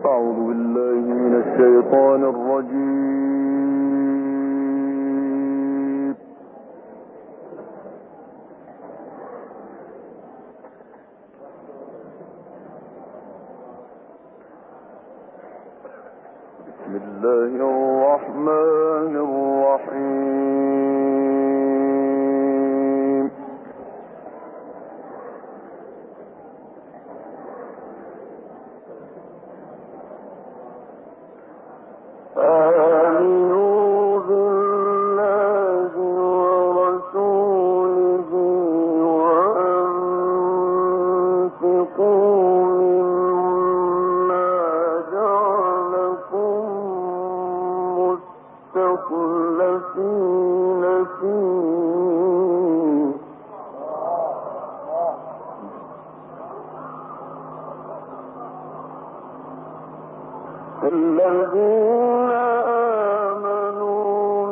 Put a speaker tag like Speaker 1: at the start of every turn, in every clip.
Speaker 1: أعوذ بالله من الشيطان الرجيم. بسم الله الرحمن الرحيم. آمنوا بالله ورسوله وأنفقوا مما جعلكم مستخلفين فيه الذين آمنوا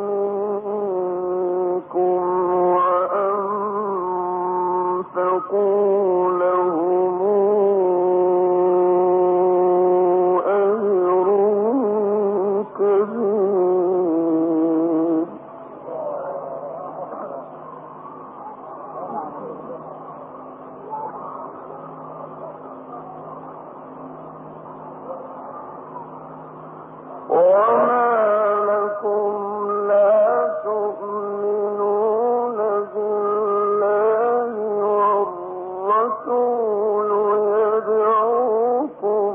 Speaker 1: منكم وأنفقوا لهم أجر كبير. وما لكم لا تؤمنون بالله والرسول يدعوكم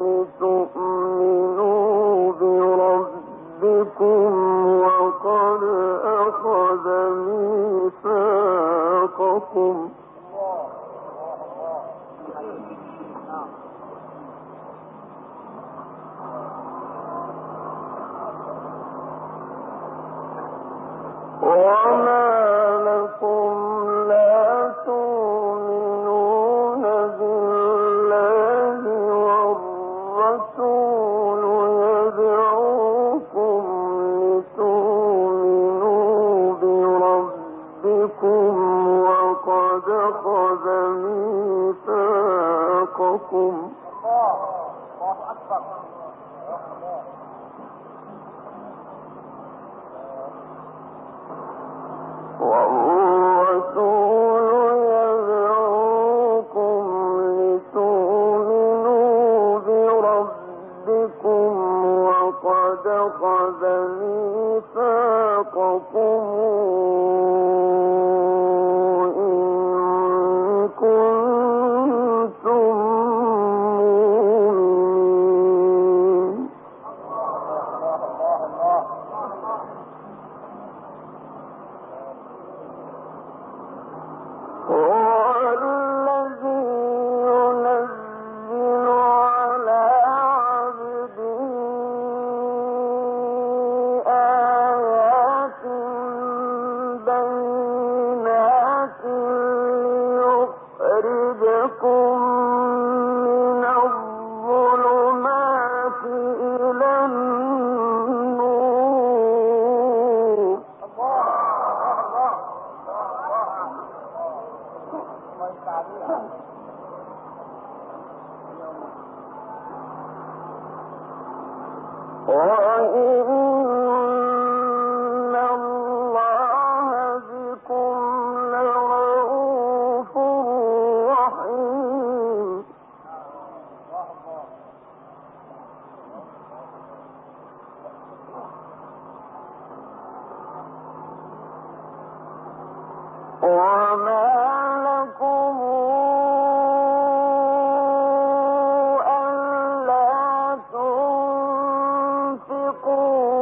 Speaker 1: لتؤمنوا بربكم وقد أخذ ميثاقكم وما لكم لا تؤمنون بالله والرسول يدعوكم لتؤمنوا بربكم وقد أخذ ميثاقكم والرسول يدعوكم لتؤمنوا بربكم وقد أخذ ميثاقكم إن كنتم مؤمنين. هو الذي ينزل على عبده آيات بينات ليخرجكم من الظلمات إلى النور. وإن الله بكم لرءوف رحيم. وما لكم ألا تنفقوا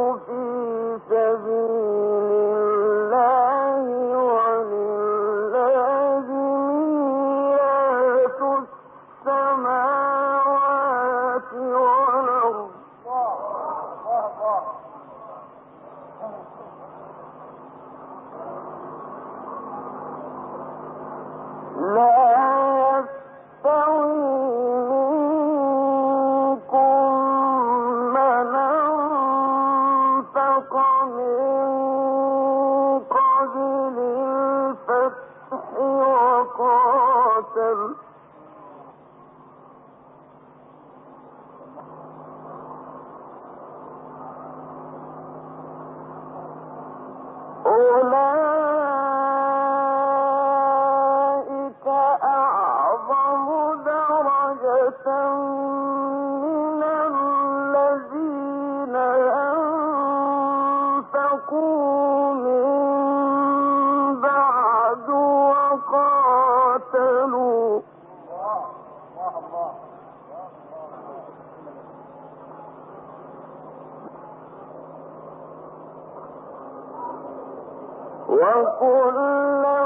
Speaker 1: وكلا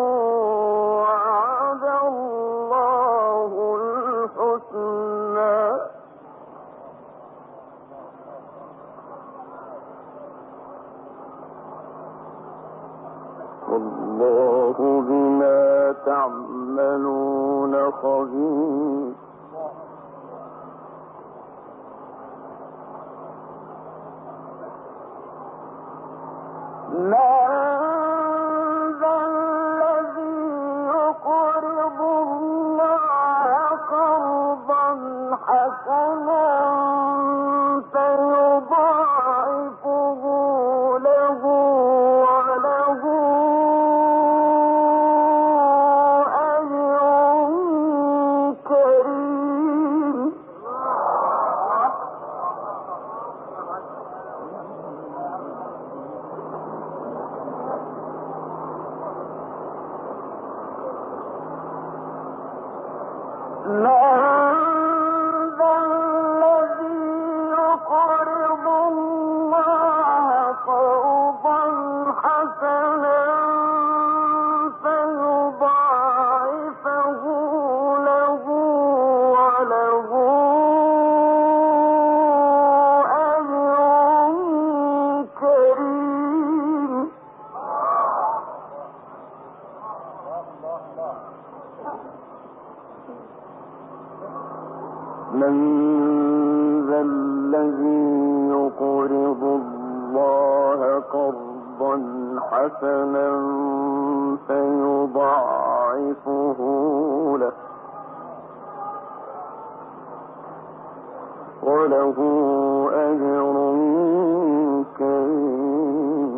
Speaker 1: وعد الله الحسنى والله بما تعملون خبير من ذا الذي يقرض الله قرضا حسنا فيضاعفه له وله أجر كريم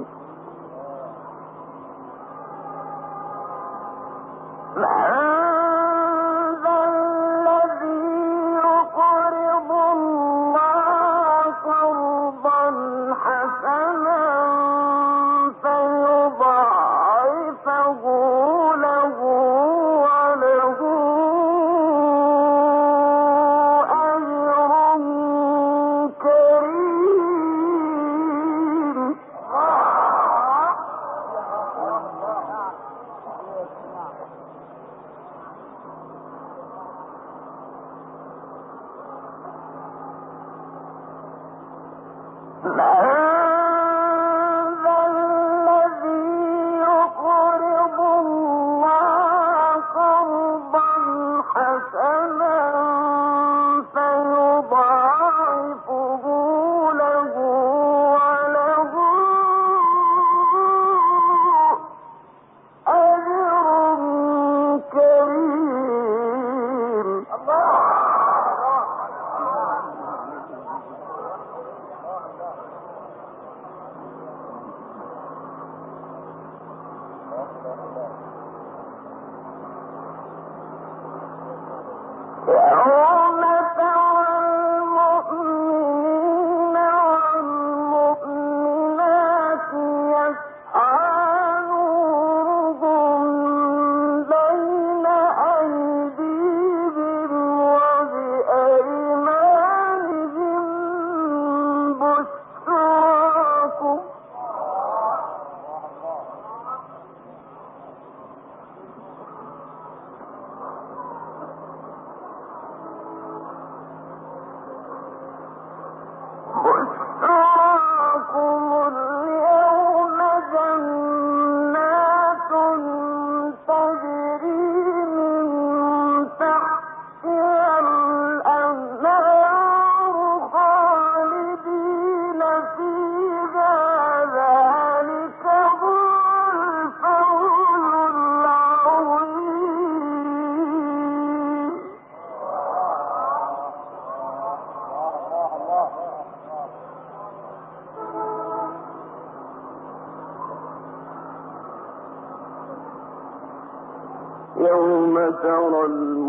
Speaker 1: يوم ترى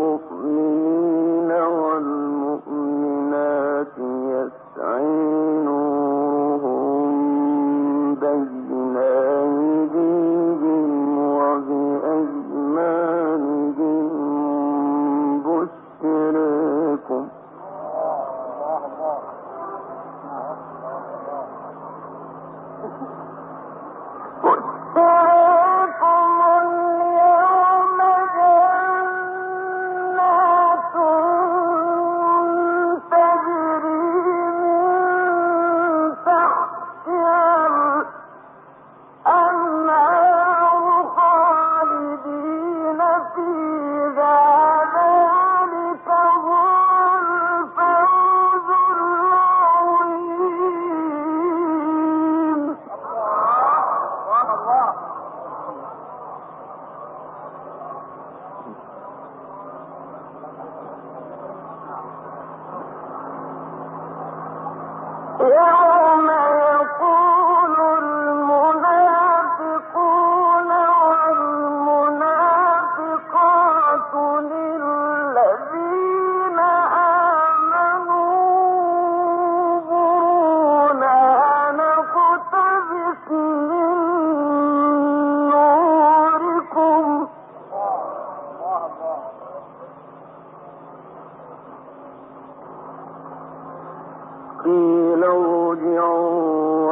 Speaker 1: المؤمنين والمؤمنات يسعى نورهم بين أيديهم وبأيمانهم بشركم بشركم قيل ارجعوا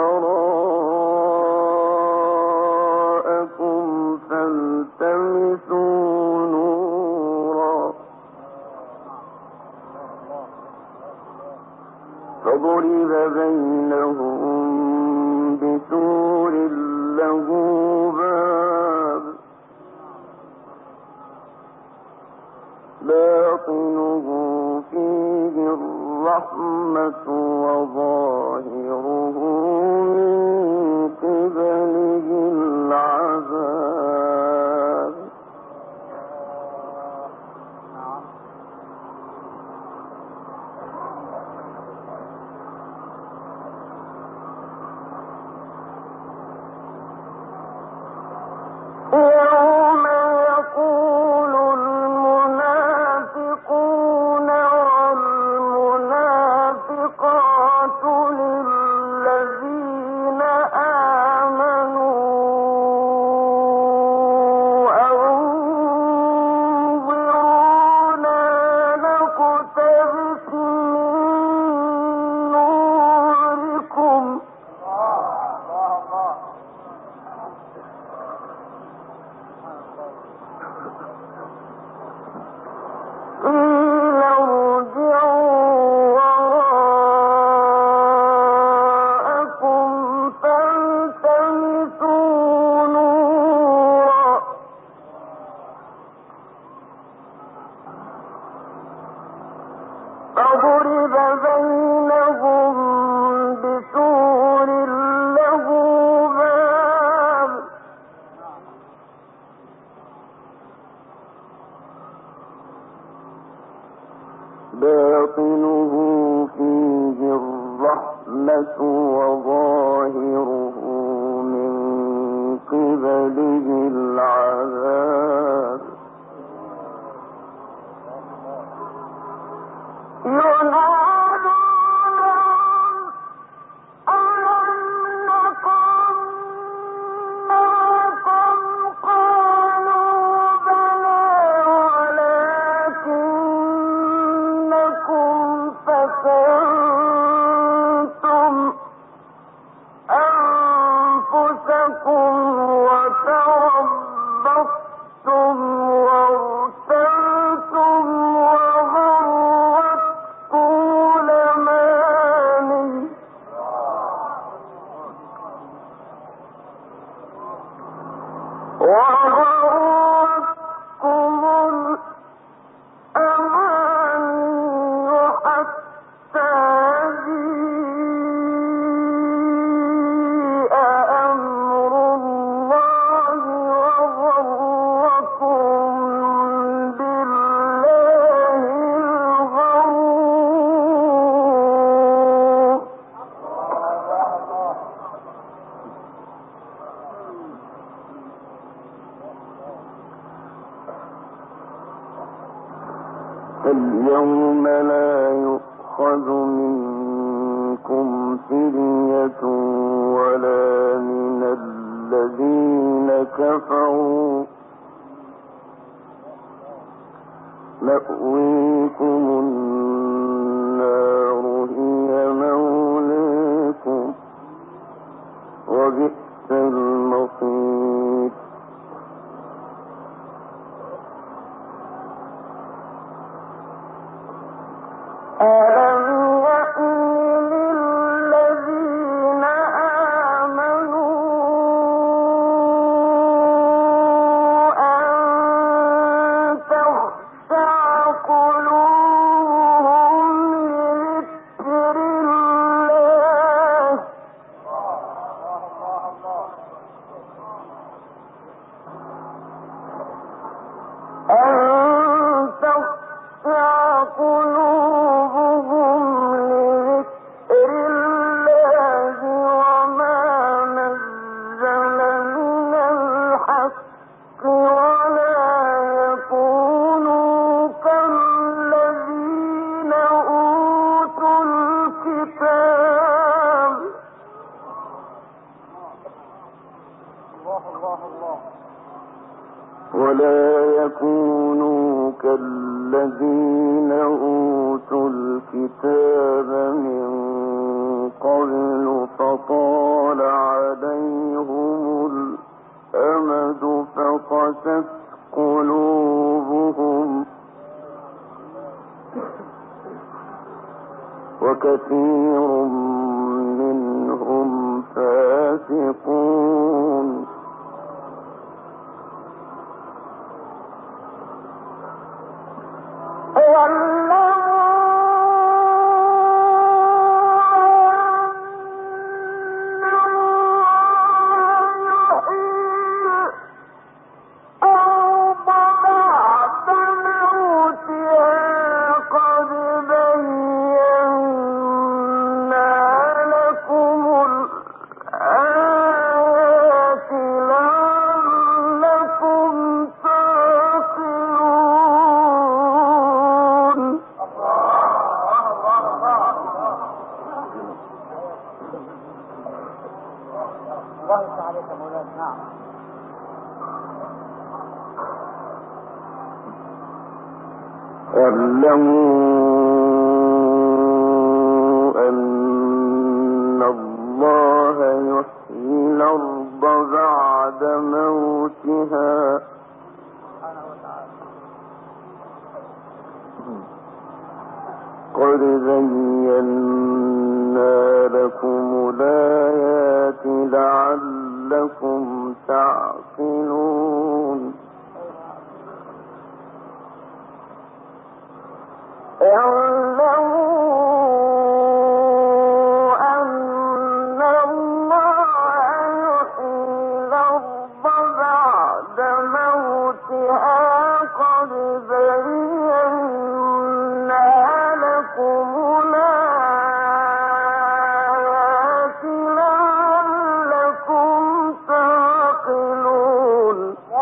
Speaker 1: وراءكم فالتمسوا نورا فضرب بينهم بسور له باب باطنه فيه الرحمة وظاهره من قبله العذاب يوم يقول المنافقون والمنافقات للذين آمنوا أنظرونا نقتبس من نوركم قيل ارجعوا وراءكم فالتمسوا نورا فضرب بينهم بسور له باب باطنه فيه الرحمة وظاهره من قبله العذاب ينادونهم ألم نكن معكم قالوا بلى ولكنكم فتنتم أنفسكم وتربصتم وارتبتم وغرتكم الأماني حتى جيء أمر الله وغركم بالله الغرور اليوم لا يؤخذ منكم فدية ولا من الذين كفروا مأويكم النار هي مولاكم وبئس المصير ألم يأن للذين آمنوا أن تخشع قلوبهم كثير منهم فاسقون واعلموا أن الله يحيي الأرض بعد موتها قد زينا لكم الآيات لعلكم تعقلون اعلموا أن الله يحيي الأرض بعد موتها قد زينا لكم الآيات لعلكم تعقلون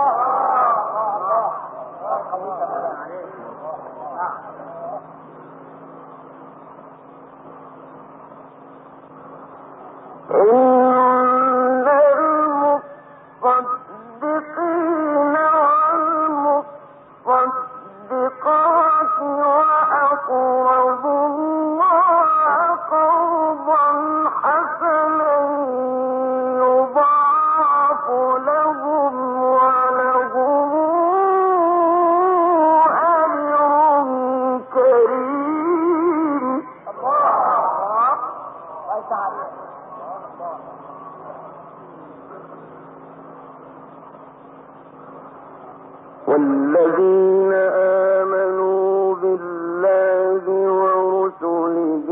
Speaker 1: إن المصدقين والمصدقات وأقرضوا الله قرضا حسنا يضاعف لهم ولهم أجر كريم. والذين آمنوا بالله ورسله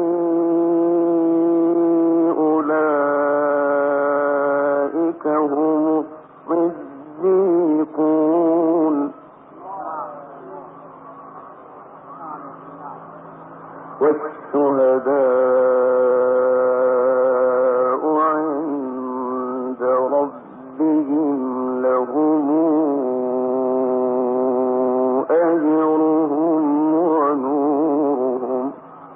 Speaker 1: أولئك هم الصديقون والشهداء عند ربهم لهم أجرهم ونورهم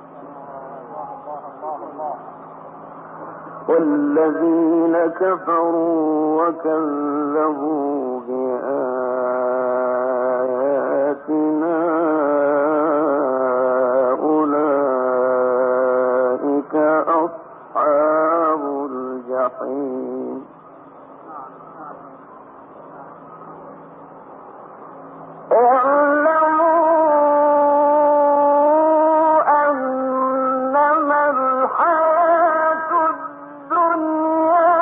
Speaker 1: والذين كفروا وكذبوا بآياتنا أولئك أصحاب الجحيم. اعلموا أنما الحياة الدنيا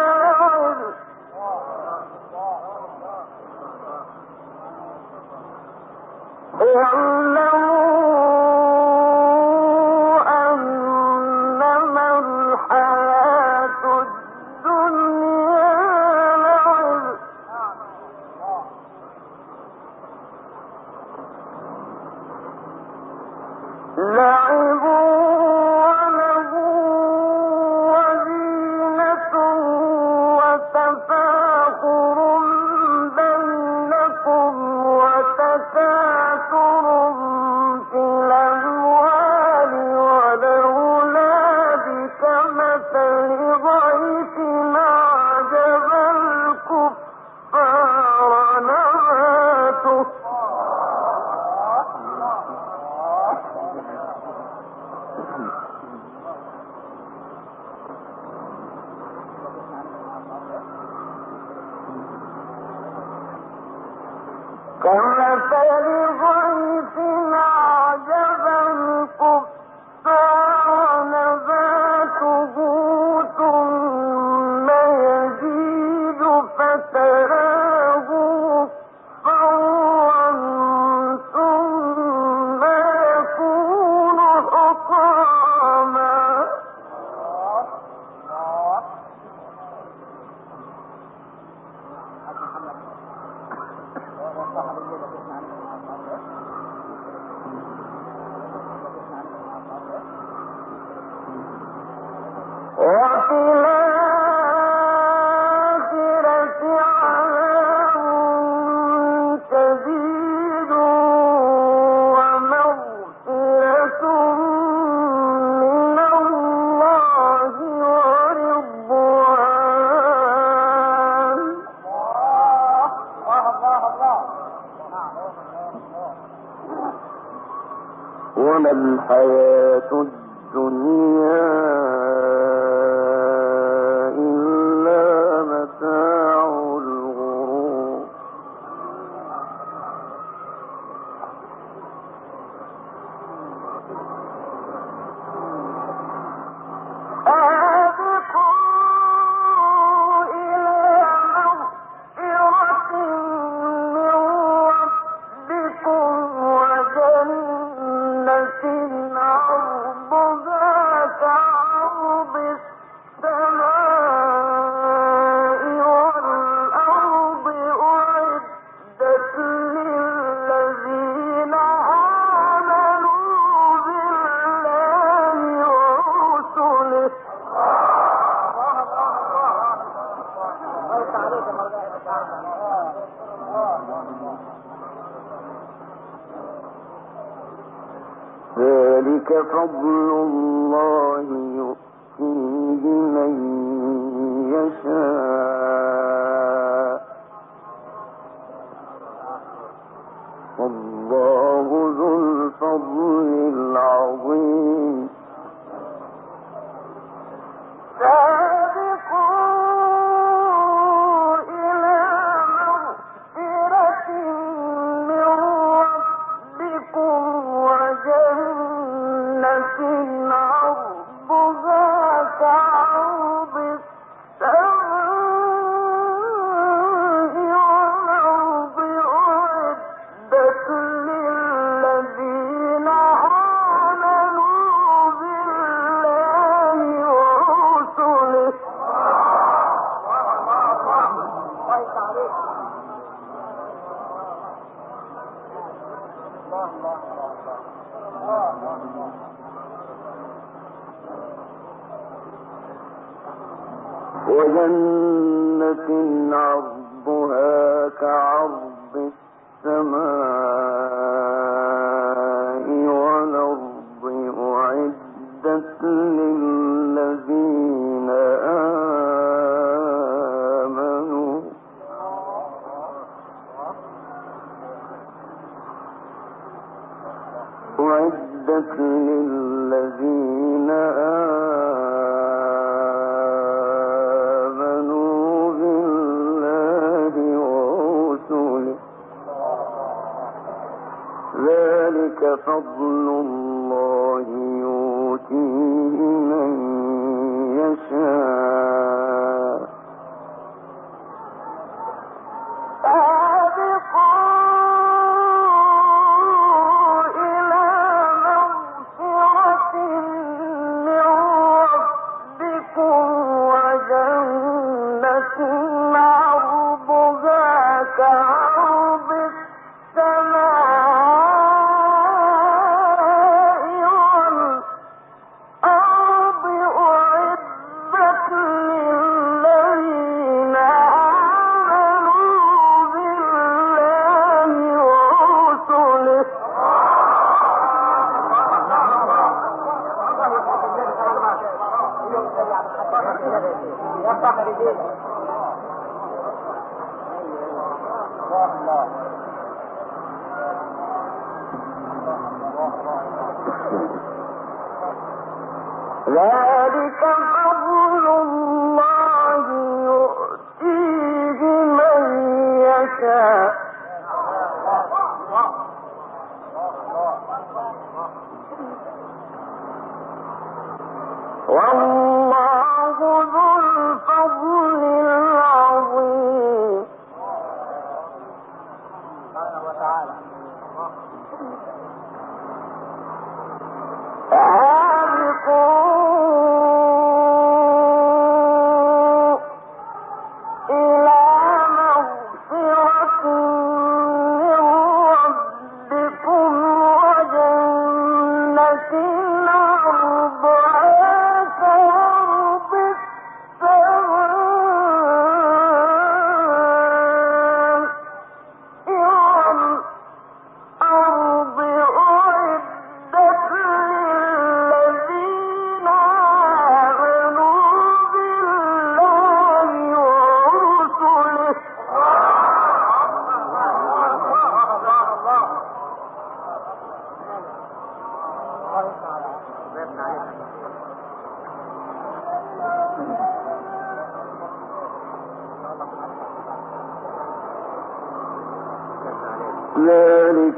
Speaker 1: لعب وله وزينة وتفاخر بينكم وتكاثر في الأموال والأولاد كمثل غيث أعجب الكفار نباته كمثل غيث أعجب الكفار الحياة الدنيا إلا متاع الغرور. ذلك فضل الله يؤتيه من يشاء والله ذو الفضل العظيم. وجنة عرضها كعرض السماء والأرض أعدت للذين آمنوا أعدت للذين آمنوا بالله ورسله ذلك فضل الله يؤتيه من يشاء. ذلك فضل الله يؤتيه من يشاء والله ذو الفضل العظيم. سبحانه وتعالى عرضها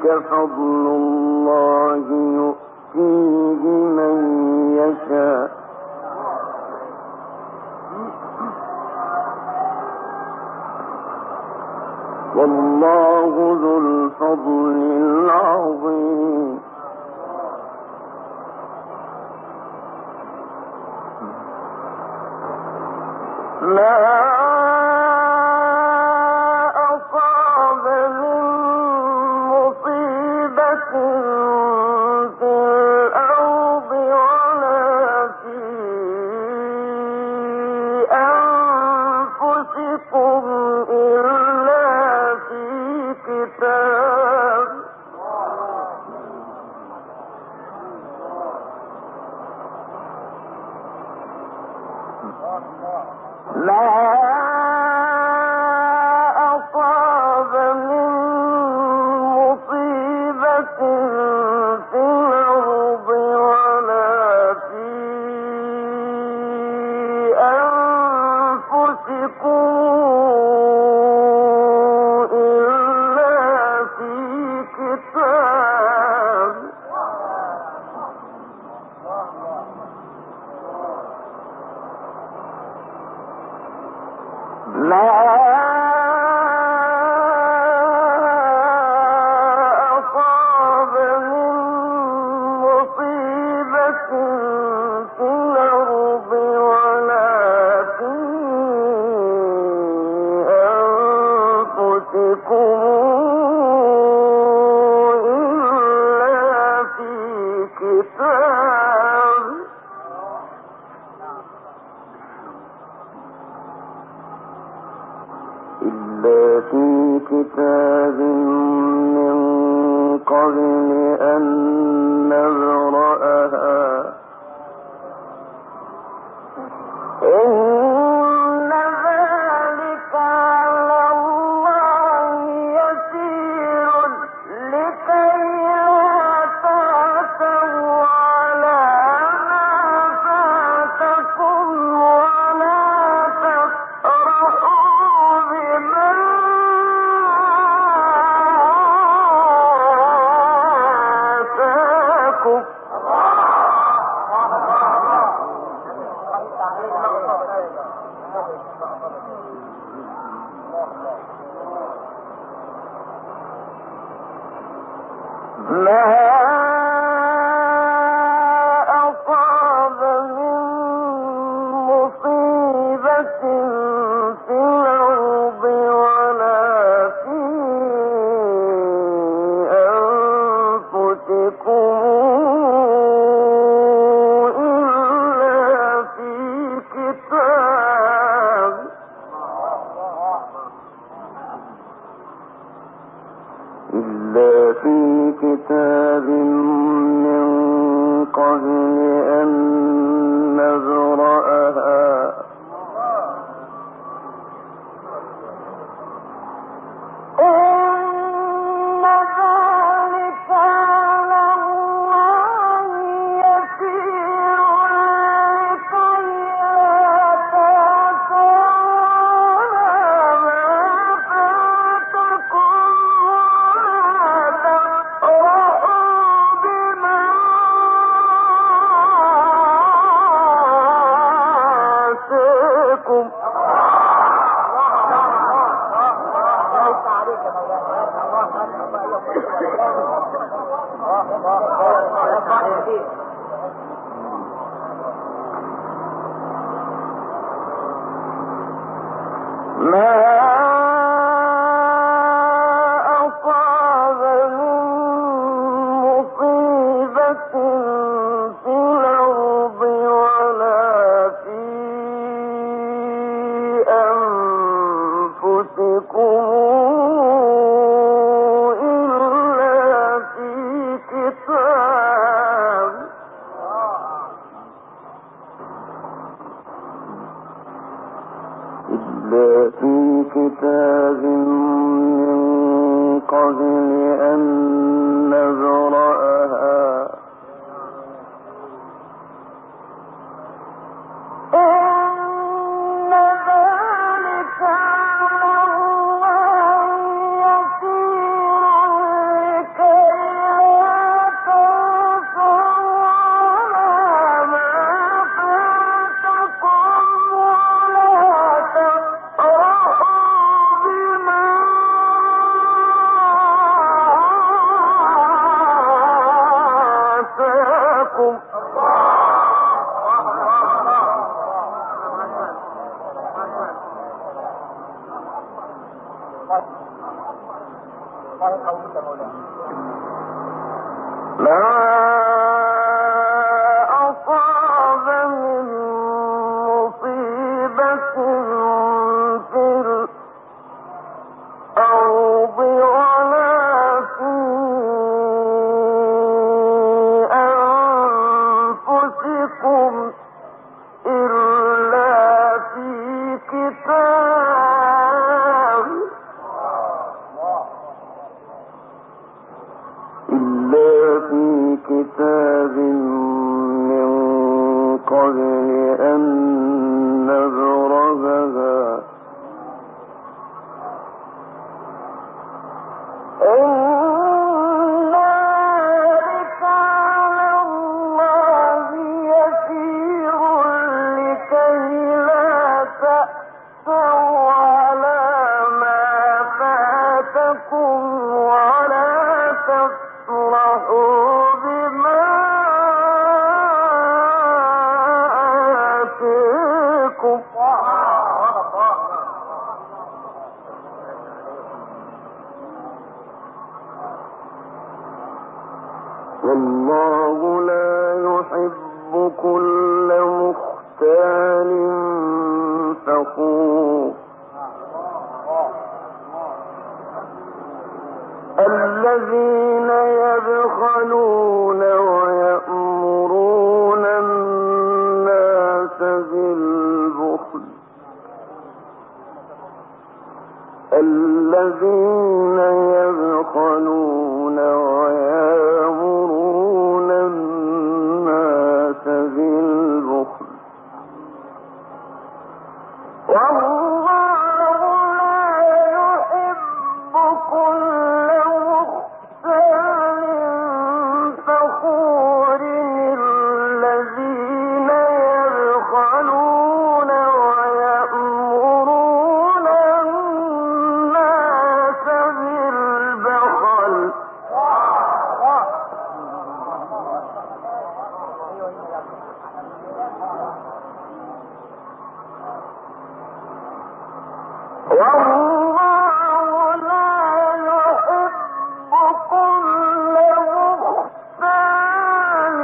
Speaker 1: ذلك فضل الله يؤتيه من يشاء والله ذو الفضل العظيم. ما أصاب من مصيبة في الأرض ولا في أنفسكم إلا في كتاب ما أصاب من مصيبة في الأرض ولا في أنفسكم إلا في كتاب ما أصاب من مصيبة في الأرض ولا في أنفسكم إلا في كتاب من قبل أن نبرأها إن ذلك على الله يسير لكي لا تعتوا على ما فاتكم ولا تفرحوا بما آتاكم ما أصاب من مصيبة في الأرض ولا في أنفسكم إلا في كتاب من قبل أن نبرأها إن ذلك على الله يسير لكي لا تعتوا على ما فاتكم ولا تفرحوا بما آتاكم ما أصاب من مصيبة في الأرض ولا في أنفسكم إلا في كتاب من قبل أن نبرأها إن ذلك على الله يسير لكي قبل أن نبرزها والله لا يحب كل مختال فخور الذين يبخلون ويأمرون الناس بالبخل الذين يبخلون ويأمرون الناس بالبخل والله لا يحب كل مختال فخور الذين يبخلون ويأمرون الناس بالبخل والله لا يحب كل مختال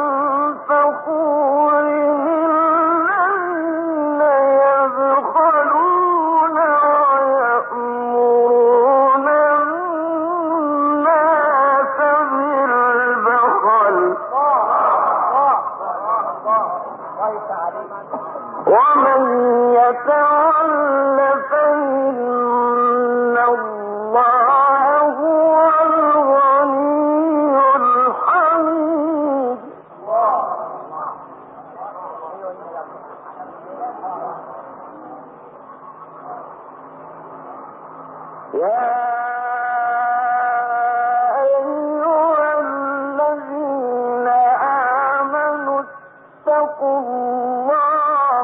Speaker 1: فخور الذين يبخلون ويأمرون الناس بالبخل ومن يتول فإن الله هو الغني الحميد يا أيها الذين آمنوا اتقوا الله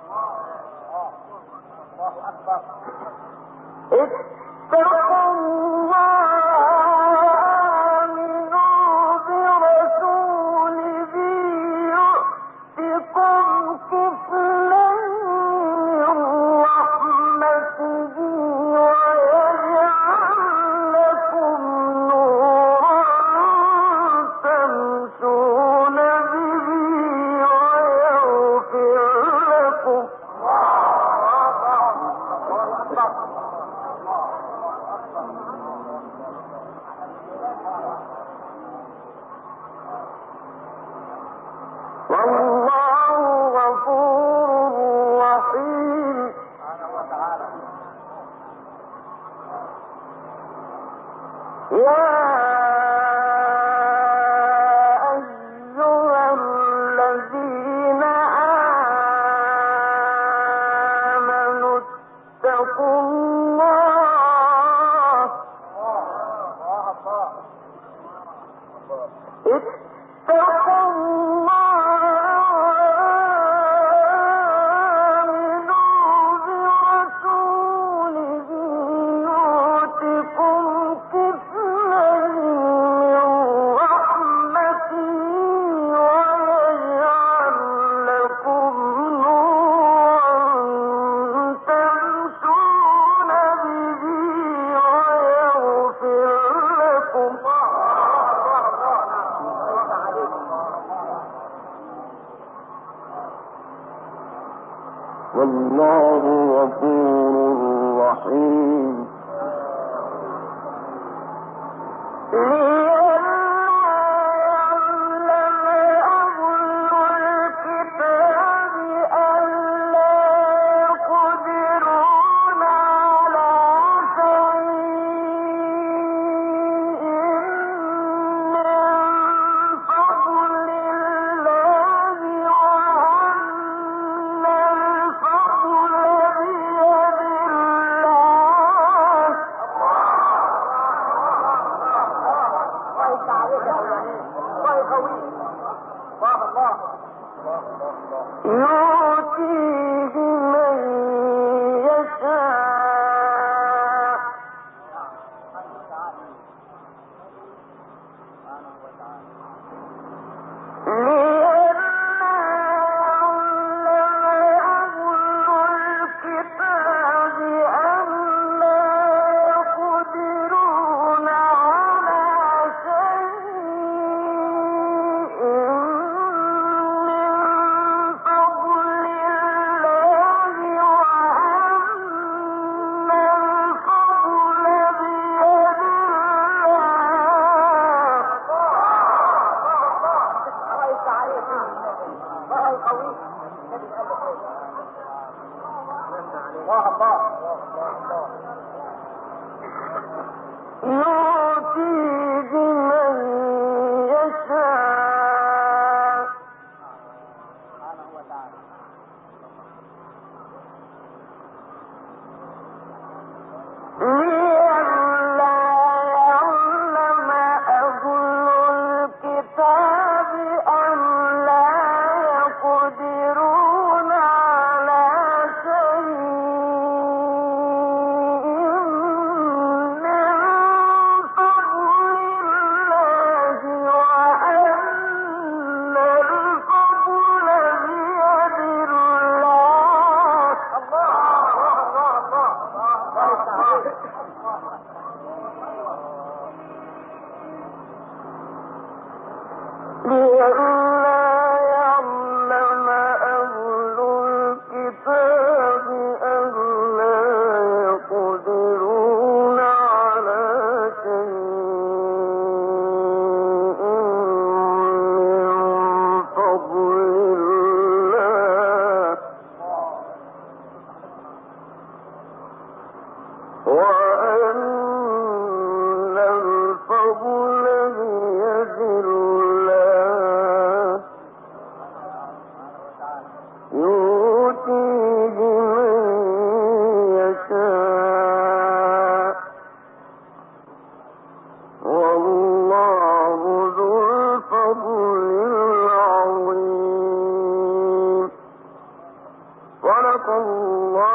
Speaker 1: اتقوا الله آمنوا برسوله يؤتكم كفلين من رحمته ويجعل لكم نورا تمشون به ويغفر لكم والله غفور رحيم يا أيها الذين آمنوا اتقوا الله اتقوا الله برسوله يؤتكم كفلين من رحمته ويجعل لكم نورا تمشون به ويغفر لكم والله غفور رحيم فضل الله يؤتيه من يشاء يؤتيه من يشاء لئلا يعلم أهل الكتاب أن لا يقدرون على شيء من فضل الله وأن الفضل بيد الله. لئلا يعلم أهل الكتاب أن لا يقدرون على شيء من فضل الله وأن الفضل بيد الله يؤتيه من يشاء والله ذو الفضل العظيم. صدق الله